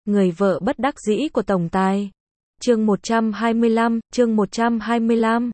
Người vợ bất đắc dĩ của tổng tài. Chương 125.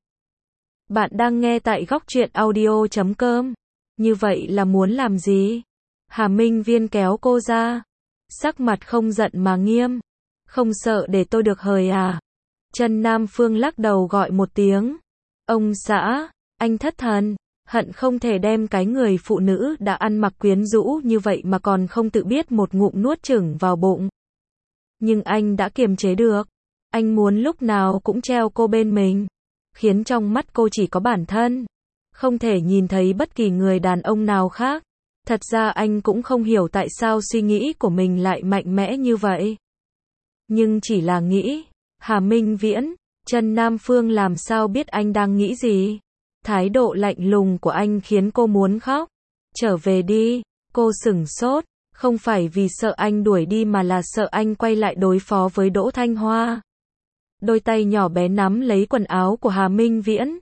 Bạn đang nghe tại góc truyện audio.com. Như vậy là muốn làm gì? Hà Minh Viên kéo cô ra. Sắc mặt không giận mà nghiêm. Không sợ để tôi được hời à? Trần Nam Phương lắc đầu gọi một tiếng. Ông xã, anh thất thần. Hận không thể đem cái người phụ nữ đã ăn mặc quyến rũ như vậy mà còn không tự biết một ngụm nuốt chửng vào bụng. Nhưng anh đã kiềm chế được. Anh muốn lúc nào cũng treo cô bên mình. Khiến trong mắt cô chỉ có bản thân. Không thể nhìn thấy bất kỳ người đàn ông nào khác. Thật ra anh cũng không hiểu tại sao suy nghĩ của mình lại mạnh mẽ như vậy. Nhưng chỉ là nghĩ. Hà Minh Viễn, Trần Nam Phương làm sao biết anh đang nghĩ gì. Thái độ lạnh lùng của anh khiến cô muốn khóc. Trở về đi, cô sửng sốt. Không phải vì sợ anh đuổi đi mà là sợ anh quay lại đối phó với Đỗ Thanh Hoa. Đôi tay nhỏ bé nắm lấy quần áo của Hà Minh Viễn.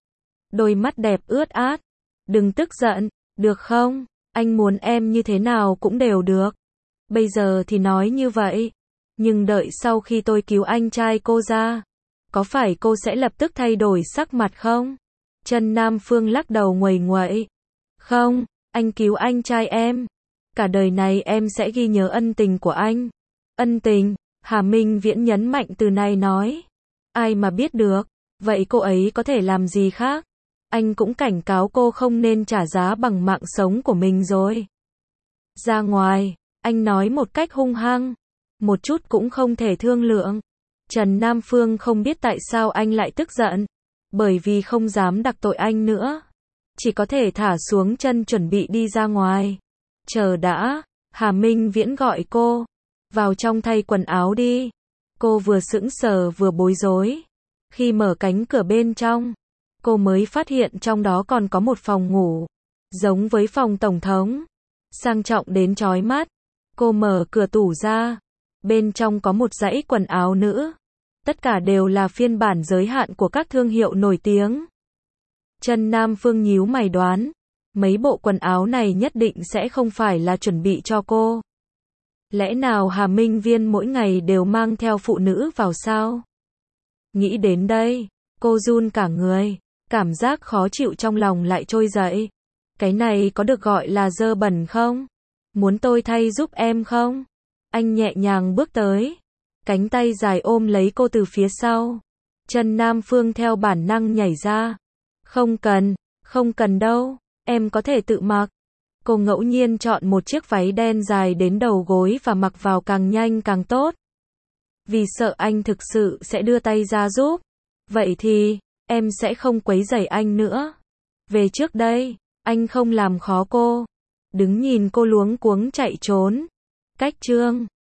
Đôi mắt đẹp ướt át. Đừng tức giận, được không? Anh muốn em như thế nào cũng đều được. Bây giờ thì nói như vậy. Nhưng đợi sau khi tôi cứu anh trai cô ra. Có phải cô sẽ lập tức thay đổi sắc mặt không? Trần Nam Phương lắc đầu nguầy nguậy. Không, anh cứu anh trai em. Cả đời này em sẽ ghi nhớ ân tình của anh. Ân tình, Hà Minh Viễn nhấn mạnh từ này nói. Ai mà biết được, vậy cô ấy có thể làm gì khác? Anh cũng cảnh cáo cô không nên trả giá bằng mạng sống của mình rồi. Ra ngoài, anh nói một cách hung hăng. Một chút cũng không thể thương lượng. Trần Nam Phương không biết tại sao anh lại tức giận. Bởi vì không dám đắc tội anh nữa. Chỉ có thể thả xuống chân chuẩn bị đi ra ngoài. Chờ đã, Hà Minh Viễn gọi cô. Vào trong thay quần áo đi. Cô vừa sững sờ vừa bối rối. Khi mở cánh cửa bên trong, cô mới phát hiện trong đó còn có một phòng ngủ. Giống với phòng tổng thống. Sang trọng đến chói mắt. Cô mở cửa tủ ra. Bên trong có một dãy quần áo nữ. Tất cả đều là phiên bản giới hạn của các thương hiệu nổi tiếng. Trần Nam Phương nhíu mày đoán. Mấy bộ quần áo này nhất định sẽ không phải là chuẩn bị cho cô. Lẽ nào Hà Minh Viên mỗi ngày đều mang theo phụ nữ vào sao? Nghĩ đến đây, cô run cả người. Cảm giác khó chịu trong lòng lại trôi dậy. Cái này có được gọi là dơ bẩn không? Muốn tôi thay giúp em không? Anh nhẹ nhàng bước tới. Cánh tay dài ôm lấy cô từ phía sau. Trần Nam Phương theo bản năng nhảy ra. Không cần đâu, em có thể tự mặc. Cô ngẫu nhiên chọn một chiếc váy đen dài đến đầu gối và mặc vào càng nhanh càng tốt. Vì sợ anh thực sự sẽ đưa tay ra giúp. Vậy thì, em sẽ không quấy rầy anh nữa. Về trước đây, anh không làm khó cô. Đứng nhìn cô luống cuống chạy trốn. Cách chương